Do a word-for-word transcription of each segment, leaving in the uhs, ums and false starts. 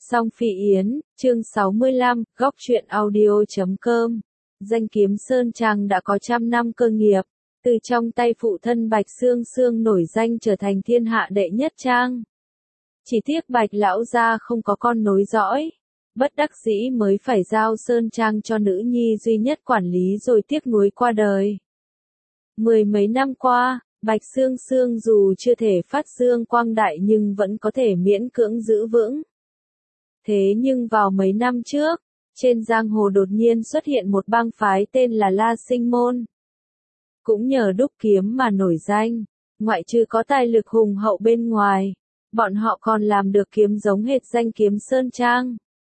Song Phi Yến, chương sáu mươi lăm, góc truyện audio chấm com. Danh kiếm Sơn Trang đã có trăm năm cơ nghiệp, từ trong tay phụ thân Bạch Sương Sương nổi danh trở thành thiên hạ đệ nhất trang. Chỉ tiếc Bạch lão gia không có con nối dõi, bất đắc dĩ mới phải giao Sơn Trang cho nữ nhi duy nhất quản lý rồi tiếc nuối qua đời. Mười mấy năm qua, Bạch Sương Sương dù chưa thể phát dương quang đại nhưng vẫn có thể miễn cưỡng giữ vững. Thế nhưng vào mấy năm trước, trên giang hồ đột nhiên xuất hiện một bang phái tên là La Sinh Môn. Cũng nhờ đúc kiếm mà nổi danh, ngoại trừ có tài lực hùng hậu bên ngoài, bọn họ còn làm được kiếm giống hệt danh kiếm Sơn Trang.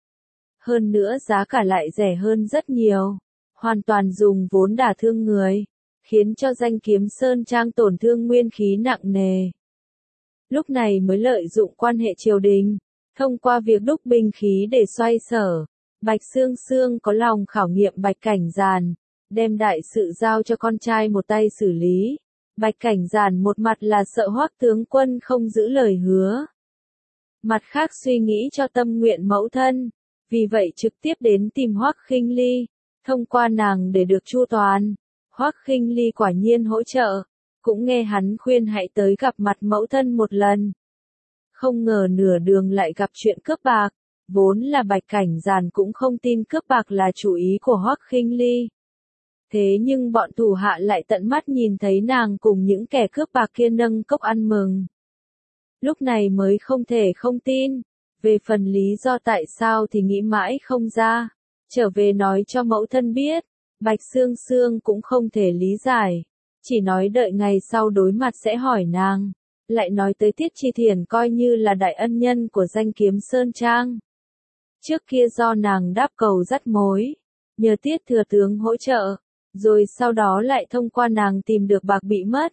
Hơn nữa giá cả lại rẻ hơn rất nhiều, hoàn toàn dùng vốn đả thương người, khiến cho danh kiếm Sơn Trang tổn thương nguyên khí nặng nề. Lúc này mới lợi dụng quan hệ triều đình, thông qua việc đúc binh khí để xoay sở, Bạch Sương Sương có lòng khảo nghiệm Bạch Cảnh Giàn, đem đại sự giao cho con trai một tay xử lý. Bạch Cảnh Giàn một mặt là sợ Hoắc tướng quân không giữ lời hứa, mặt khác suy nghĩ cho tâm nguyện mẫu thân, vì vậy trực tiếp đến tìm Hoắc Khinh Ly, thông qua nàng để được chu toàn. Hoắc Khinh Ly quả nhiên hỗ trợ, cũng nghe hắn khuyên hãy tới gặp mặt mẫu thân một lần. Không ngờ nửa đường lại gặp chuyện cướp bạc, vốn là Bạch Cảnh Giàn cũng không tin cướp bạc là chủ ý của Hoắc Khinh Ly. Thế nhưng bọn thủ hạ lại tận mắt nhìn thấy nàng cùng những kẻ cướp bạc kia nâng cốc ăn mừng. Lúc này mới không thể không tin, về phần lý do tại sao thì nghĩ mãi không ra, trở về nói cho mẫu thân biết, Bạch Sương Sương cũng không thể lý giải, chỉ nói đợi ngày sau đối mặt sẽ hỏi nàng. Lại nói tới Tiết Chi Thiền coi như là đại ân nhân của danh kiếm Sơn Trang. Trước kia do nàng đáp cầu dắt mối, nhờ Tiết thừa tướng hỗ trợ, rồi sau đó lại thông qua nàng tìm được bạc bị mất.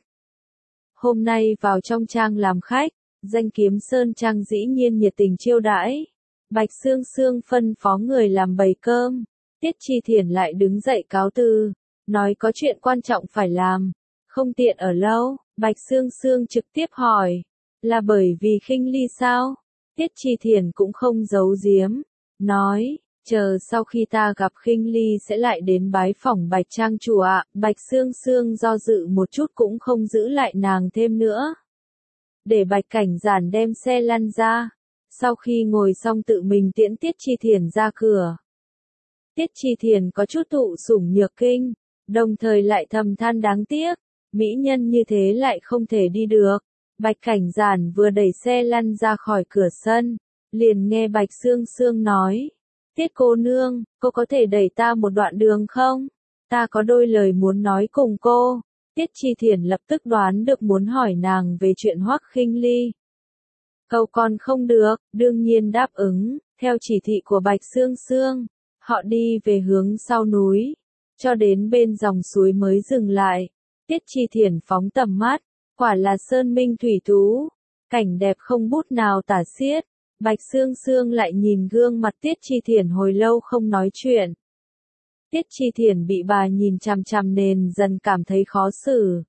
Hôm nay vào trong trang làm khách, danh kiếm Sơn Trang dĩ nhiên nhiệt tình chiêu đãi. Bạch Sương Sương phân phó người làm bày cơm, Tiết Chi Thiền lại đứng dậy cáo từ, nói có chuyện quan trọng phải làm, không tiện ở lâu. Bạch Sương Sương trực tiếp hỏi, là bởi vì Khinh Ly sao? Tiết Chi Thiền cũng không giấu giếm, nói, chờ sau khi ta gặp Khinh Ly sẽ lại đến bái phỏng Bạch Trang chủ ạ. Bạch Sương Sương do dự một chút cũng không giữ lại nàng thêm nữa. Để Bạch Cảnh Giàn đem xe lăn ra, sau khi ngồi xong tự mình tiễn Tiết Chi Thiền ra cửa. Tiết Chi Thiền có chút thụ sủng nhược kinh, đồng thời lại thầm than đáng tiếc. Mỹ nhân như thế lại không thể đi được. Bạch Cảnh Giàn vừa đẩy xe lăn ra khỏi cửa sân, liền nghe Bạch Sương Sương nói, Tiết cô nương, cô có thể đẩy ta một đoạn đường không? Ta có đôi lời muốn nói cùng cô. Tiết Chi Thiền lập tức đoán được muốn hỏi nàng về chuyện Hoắc Khinh Ly. Cầu còn không được, đương nhiên đáp ứng, theo chỉ thị của Bạch Sương Sương, họ đi về hướng sau núi, cho đến bên dòng suối mới dừng lại. Tiết Chi Thiền phóng tầm mắt, quả là sơn minh thủy tú, cảnh đẹp không bút nào tả xiết. Bạch Sương Sương lại nhìn gương mặt Tiết Chi Thiền hồi lâu không nói chuyện. Tiết Chi Thiền bị bà nhìn chằm chằm nên dần cảm thấy khó xử.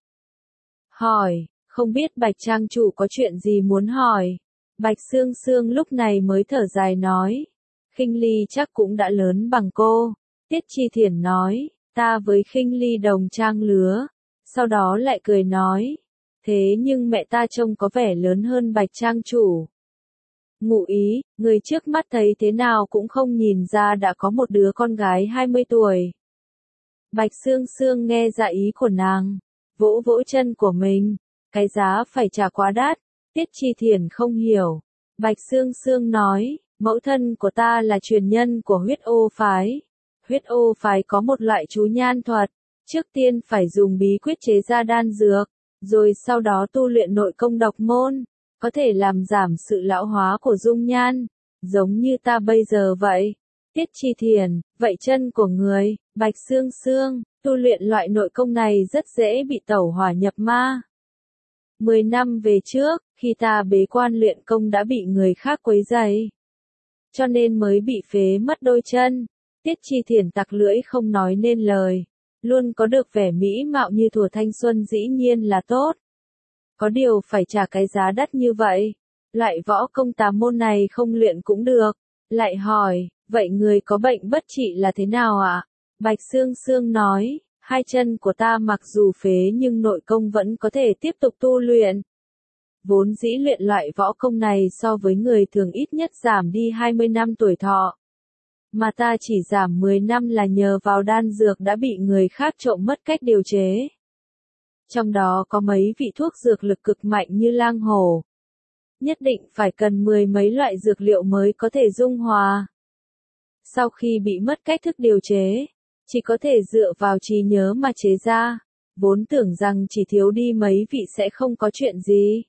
Hỏi, không biết Bạch Trang chủ có chuyện gì muốn hỏi? Bạch Sương Sương lúc này mới thở dài nói, Khinh Ly chắc cũng đã lớn bằng cô. Tiết Chi Thiền nói, ta với Khinh Ly đồng trang lứa. Sau đó lại cười nói, thế nhưng mẹ ta trông có vẻ lớn hơn Bạch Trang chủ. Ngụ ý, người trước mắt thấy thế nào cũng không nhìn ra đã có một đứa con gái hai mươi tuổi. Bạch Sương Sương nghe ra ý của nàng, vỗ vỗ chân của mình, cái giá phải trả quá đắt. Tiết Chi Thiền không hiểu. Bạch Sương Sương nói, mẫu thân của ta là truyền nhân của huyết ô phái. Huyết ô phái có một loại chú nhan thuật. Trước tiên phải dùng bí quyết chế ra đan dược, rồi sau đó tu luyện nội công độc môn, có thể làm giảm sự lão hóa của dung nhan, giống như ta bây giờ vậy. Tiết Chi Thiền, vậy chân của người, Bạch Sương Sương, tu luyện loại nội công này rất dễ bị tẩu hỏa nhập ma. Mười năm về trước, khi ta bế quan luyện công đã bị người khác quấy rầy, cho nên mới bị phế mất đôi chân. Tiết Chi Thiền tặc lưỡi không nói nên lời. Luôn có được vẻ mỹ mạo như thuở thanh xuân dĩ nhiên là tốt. Có điều phải trả cái giá đắt như vậy. Loại võ công tà môn này không luyện cũng được. Lại hỏi, vậy người có bệnh bất trị là thế nào ạ? Bạch Sương Sương nói, hai chân của ta mặc dù phế nhưng nội công vẫn có thể tiếp tục tu luyện. Vốn dĩ luyện loại võ công này so với người thường ít nhất giảm đi hai mươi năm tuổi thọ. Mà ta chỉ giảm mười năm là nhờ vào đan dược đã bị người khác trộm mất cách điều chế. Trong đó có mấy vị thuốc dược lực cực mạnh như lang hổ. Nhất định phải cần mười mấy loại dược liệu mới có thể dung hòa. Sau khi bị mất cách thức điều chế, chỉ có thể dựa vào trí nhớ mà chế ra, vốn tưởng rằng chỉ thiếu đi mấy vị sẽ không có chuyện gì.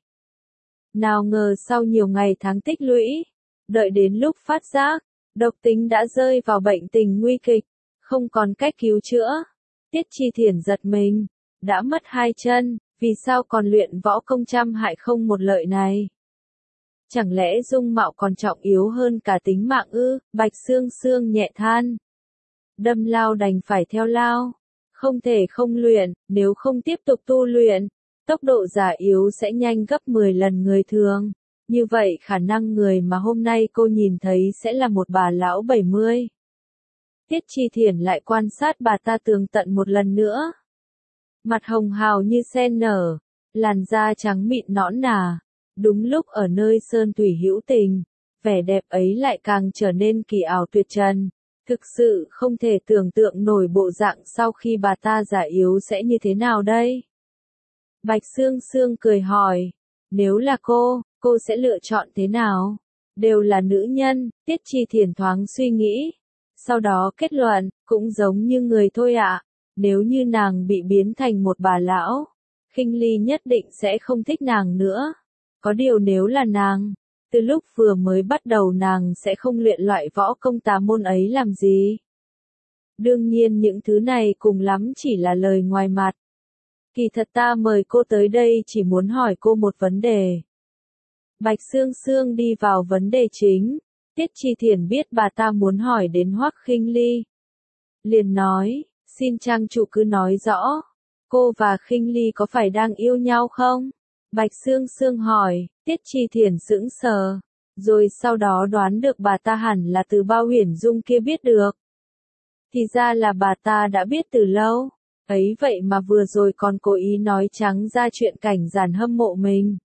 Nào ngờ sau nhiều ngày tháng tích lũy, đợi đến lúc phát giác, độc tính đã rơi vào bệnh tình nguy kịch, không còn cách cứu chữa. Tiết Chi Thiển giật mình, đã mất hai chân, vì sao còn luyện võ công trăm hại không một lợi này? Chẳng lẽ dung mạo còn trọng yếu hơn cả tính mạng ư? Bạch Sương Sương nhẹ than. Đâm lao đành phải theo lao, không thể không luyện, nếu không tiếp tục tu luyện, tốc độ già yếu sẽ nhanh gấp mười lần người thường. Như vậy khả năng người mà hôm nay cô nhìn thấy sẽ là một bà lão bảy mươi. Tiết Chi Thiển lại quan sát bà ta tường tận một lần nữa. Mặt hồng hào như sen nở, làn da trắng mịn nõn nà. Đúng lúc ở nơi sơn thủy hữu tình, vẻ đẹp ấy lại càng trở nên kỳ ảo tuyệt trần. Thực sự không thể tưởng tượng nổi bộ dạng sau khi bà ta già yếu sẽ như thế nào đây. Bạch Sương Sương cười hỏi, nếu là cô, cô sẽ lựa chọn thế nào? Đều là nữ nhân, Tiết Chi Thiển thoáng suy nghĩ. Sau đó kết luận, cũng giống như người thôi ạ. Nếu như nàng bị biến thành một bà lão, Khinh Ly nhất định sẽ không thích nàng nữa. Có điều nếu là nàng, từ lúc vừa mới bắt đầu nàng sẽ không luyện loại võ công tà môn ấy làm gì. Đương nhiên những thứ này cùng lắm chỉ là lời ngoài mặt. Kỳ thật ta mời cô tới đây chỉ muốn hỏi cô một vấn đề. Bạch Sương Sương đi vào vấn đề chính. Tiết Chi Thiển biết bà ta muốn hỏi đến Hoắc Khinh Ly. Liền nói, xin trang chủ cứ nói rõ, cô và Khinh Ly có phải đang yêu nhau không? Bạch Sương Sương hỏi, Tiết Chi Thiển sững sờ, rồi sau đó đoán được bà ta hẳn là từ Bao Huyền Dung kia biết được. Thì ra là bà ta đã biết từ lâu, ấy vậy mà vừa rồi còn cố ý nói trắng ra chuyện cảnh giản hâm mộ mình.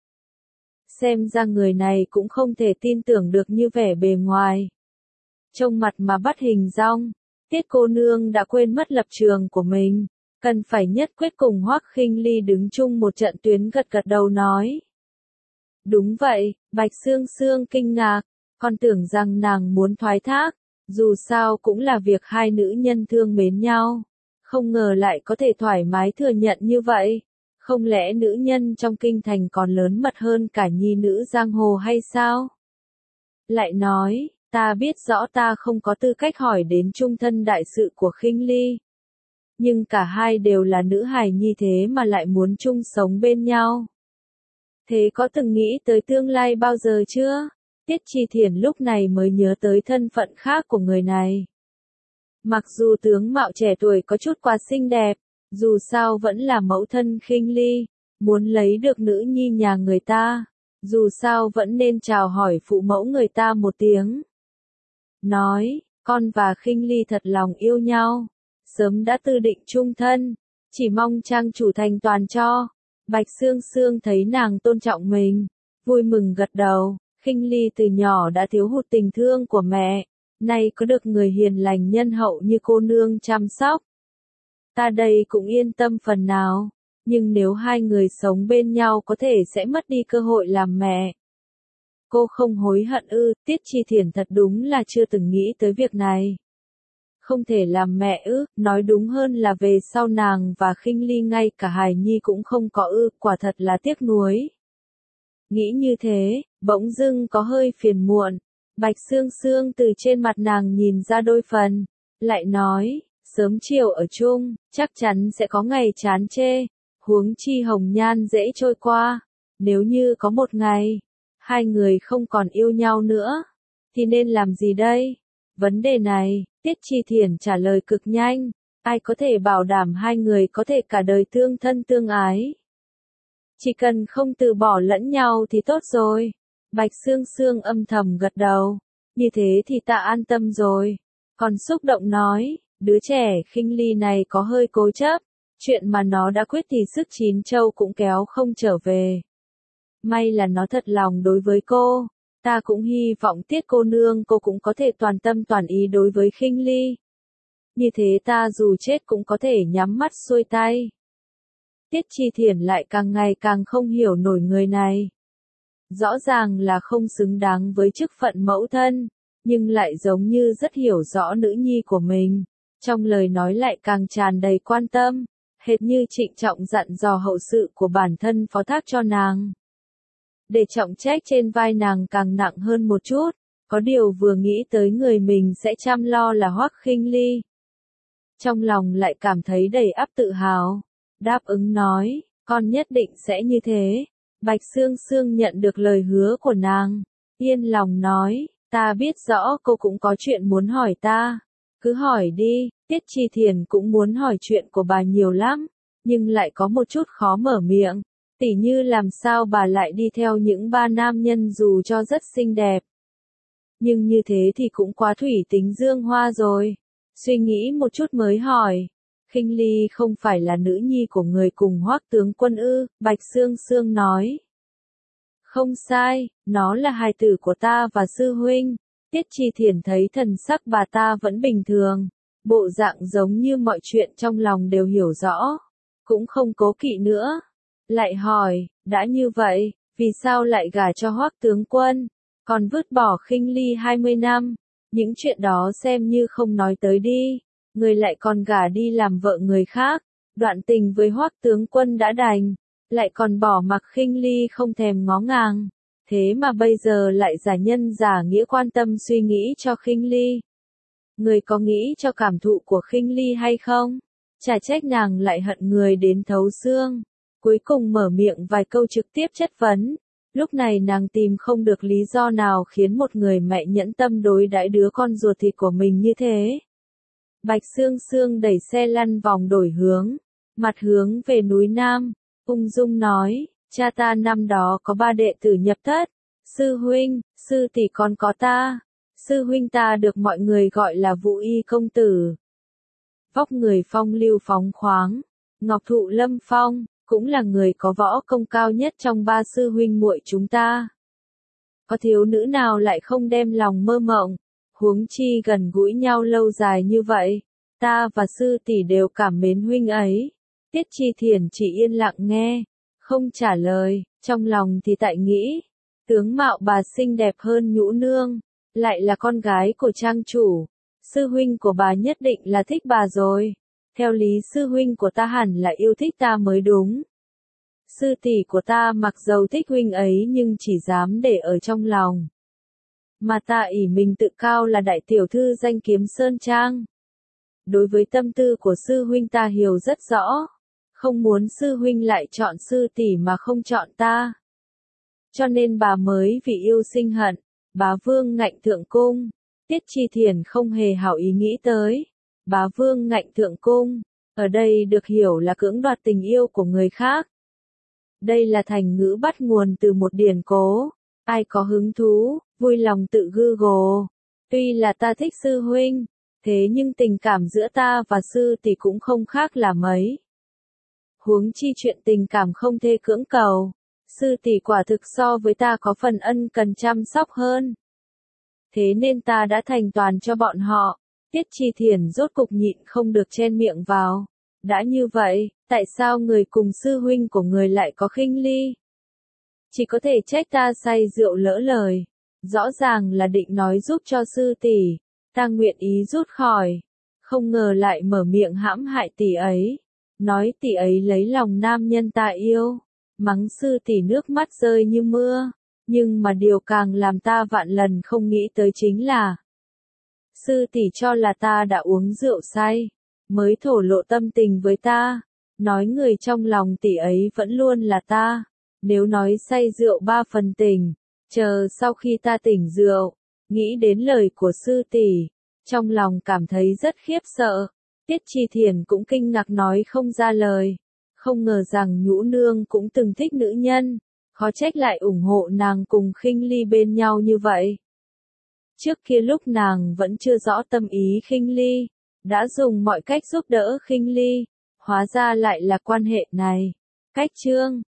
Xem ra người này cũng không thể tin tưởng được như vẻ bề ngoài. Trông mặt mà bắt hình dong, Tiết cô nương đã quên mất lập trường của mình. Cần phải nhất quyết cùng Hoắc Khinh Ly đứng chung một trận tuyến, gật gật đầu nói. Đúng vậy, Bạch Sương Sương kinh ngạc, còn tưởng rằng nàng muốn thoái thác, dù sao cũng là việc hai nữ nhân thương mến nhau. Không ngờ lại có thể thoải mái thừa nhận như vậy, không lẽ nữ nhân trong kinh thành còn lớn mật hơn cả nhi nữ giang hồ hay sao? Lại nói, ta biết rõ ta không có tư cách hỏi đến chung thân đại sự của Khinh Ly. Nhưng cả hai đều là nữ hài nhi thế mà lại muốn chung sống bên nhau. Thế có từng nghĩ tới tương lai bao giờ chưa? Tiết Chi Thiển lúc này mới nhớ tới thân phận khác của người này. Mặc dù tướng mạo trẻ tuổi có chút quá xinh đẹp, dù sao vẫn là mẫu thân Khinh Ly, muốn lấy được nữ nhi nhà người ta, dù sao vẫn nên chào hỏi phụ mẫu người ta một tiếng. Nói, con và Khinh Ly thật lòng yêu nhau. Sớm đã tư định chung thân, chỉ mong trang chủ thành toàn cho. Bạch Sương Sương thấy nàng tôn trọng mình, vui mừng gật đầu. Khinh Ly từ nhỏ đã thiếu hụt tình thương của mẹ, nay có được người hiền lành nhân hậu như cô nương chăm sóc. Ta đây cũng yên tâm phần nào, nhưng nếu hai người sống bên nhau có thể sẽ mất đi cơ hội làm mẹ. Cô không hối hận ư? Tiết Chi Thiển thật đúng là chưa từng nghĩ tới việc này. Không thể làm mẹ ư, nói đúng hơn là về sau nàng và Khinh Ly ngay cả hài nhi cũng không có ư, quả thật là tiếc nuối. Nghĩ như thế, bỗng dưng có hơi phiền muộn, Bạch Sương Sương từ trên mặt nàng nhìn ra đôi phần, lại nói, sớm chiều ở chung, chắc chắn sẽ có ngày chán chê, huống chi hồng nhan dễ trôi qua, nếu như có một ngày, hai người không còn yêu nhau nữa, thì nên làm gì đây? Vấn đề này, Tiết Chi Thiển trả lời cực nhanh, ai có thể bảo đảm hai người có thể cả đời tương thân tương ái. Chỉ cần không từ bỏ lẫn nhau thì tốt rồi. Bạch Sương Sương âm thầm gật đầu, Như thế thì ta an tâm rồi. Còn xúc động nói, đứa trẻ khinh ly này có hơi cố chấp, chuyện mà nó đã quyết thì sức chín châu cũng kéo không trở về. May là nó thật lòng đối với cô, ta cũng hy vọng Tiết cô nương cô cũng có thể toàn tâm toàn ý đối với khinh ly. Như thế ta dù chết cũng có thể nhắm mắt xuôi tay. Tiết Chi Thiển lại càng ngày càng không hiểu nổi người này. Rõ ràng là không xứng đáng với chức phận mẫu thân, nhưng lại giống như rất hiểu rõ nữ nhi của mình. Trong lời nói lại càng tràn đầy quan tâm, hệt như trịnh trọng dặn dò hậu sự của bản thân phó thác cho nàng. Để trọng trách trên vai nàng càng nặng hơn một chút, có điều vừa nghĩ tới người mình sẽ chăm lo là Hoắc Khinh Ly. Trong lòng lại cảm thấy đầy ắp tự hào, đáp ứng nói, con nhất định sẽ như thế. Bạch Sương Sương nhận được lời hứa của nàng, yên lòng nói, ta biết rõ cô cũng có chuyện muốn hỏi ta, cứ hỏi đi. Tiết Chi Thiền cũng muốn hỏi chuyện của bà nhiều lắm, nhưng lại có một chút khó mở miệng, tỉ như làm sao bà lại đi theo những ba nam nhân dù cho rất xinh đẹp. Nhưng như thế thì cũng quá thủy tính dương hoa rồi. Suy nghĩ một chút mới hỏi, Khinh Ly không phải là nữ nhi của người cùng Hoắc tướng quân ư? Bạch Sương Sương nói. Không sai, nó là hài tử của ta và sư huynh. Tiết Chi Thiền thấy thần sắc bà ta vẫn bình thường, bộ dạng giống như mọi chuyện trong lòng đều hiểu rõ, cũng không cố kỵ nữa. Lại hỏi, đã như vậy, vì sao lại gả cho Hoắc tướng quân, còn vứt bỏ Khinh Ly hai mươi năm? Những chuyện đó xem như không nói tới đi, người lại còn gả đi làm vợ người khác, đoạn tình với Hoắc tướng quân đã đành, lại còn bỏ mặc Khinh Ly không thèm ngó ngàng, thế mà bây giờ lại giả nhân giả nghĩa quan tâm suy nghĩ cho Khinh Ly. Người có nghĩ cho cảm thụ của Khinh Ly hay không? Chả trách nàng lại hận người đến thấu xương. Cuối cùng mở miệng vài câu trực tiếp chất vấn. Lúc này nàng tìm không được lý do nào khiến một người mẹ nhẫn tâm đối đãi đứa con ruột thịt của mình như thế. Bạch Sương Sương đẩy xe lăn vòng đổi hướng, mặt hướng về núi Nam, ung dung nói, cha ta năm đó có ba đệ tử nhập thất, sư huynh, sư tỷ còn có ta. Sư huynh ta được mọi người gọi là Vũ Y công tử. Vóc người phong lưu phóng khoáng, ngọc thụ lâm phong, cũng là người có võ công cao nhất trong ba sư huynh muội chúng ta. Có thiếu nữ nào lại không đem lòng mơ mộng, huống chi gần gũi nhau lâu dài như vậy, ta và sư tỷ đều cảm mến huynh ấy. Tiết Chi Thiền chỉ yên lặng nghe, không trả lời, trong lòng thì tại nghĩ, tướng mạo bà xinh đẹp hơn Nhũ nương, lại là con gái của trang chủ, sư huynh của bà nhất định là thích bà rồi. Theo lý sư huynh của ta hẳn là yêu thích ta mới đúng. Sư tỷ của ta mặc dầu thích huynh ấy nhưng chỉ dám để ở trong lòng. Mà ta ỷ mình tự cao là đại tiểu thư danh kiếm Sơn Trang. Đối với tâm tư của sư huynh ta hiểu rất rõ. Không muốn sư huynh lại chọn sư tỷ mà không chọn ta. Cho nên bà mới vì yêu sinh hận, bá vương ngạnh thượng cung. Tiết Chi Thiền không hề hảo ý nghĩ tới. Bá vương ngạnh thượng cung, ở đây được hiểu là cưỡng đoạt tình yêu của người khác. Đây là thành ngữ bắt nguồn từ một điển cố, ai có hứng thú, vui lòng tự Google. Tuy là ta thích sư huynh, thế nhưng tình cảm giữa ta và sư tỷ cũng không khác là mấy. Huống chi chuyện tình cảm không thể cưỡng cầu, sư tỷ quả thực so với ta có phần ân cần chăm sóc hơn. Thế nên ta đã thành toàn cho bọn họ. Tiết Chi Thiền rốt cục nhịn không được chen miệng vào. Đã như vậy, tại sao người cùng sư huynh của người lại có Khinh Ly? Chỉ có thể trách ta say rượu lỡ lời. Rõ ràng là định nói giúp cho sư tỷ, ta nguyện ý rút khỏi. Không ngờ lại mở miệng hãm hại tỷ ấy. Nói tỷ ấy lấy lòng nam nhân ta yêu. Mắng sư tỷ nước mắt rơi như mưa. Nhưng mà điều càng làm ta vạn lần không nghĩ tới chính là sư tỷ cho là ta đã uống rượu say, mới thổ lộ tâm tình với ta, nói người trong lòng tỷ ấy vẫn luôn là ta, nếu nói say rượu ba phần tình, chờ sau khi ta tỉnh rượu, nghĩ đến lời của sư tỷ, trong lòng cảm thấy rất khiếp sợ. Tiết Chi Thiền cũng kinh ngạc nói không ra lời, không ngờ rằng Nhũ nương cũng từng thích nữ nhân, khó trách lại ủng hộ nàng cùng Khinh Ly bên nhau như vậy. Trước kia lúc nàng vẫn chưa rõ tâm ý Khinh Ly, đã dùng mọi cách giúp đỡ Khinh Ly, hóa ra lại là quan hệ này. Cách chương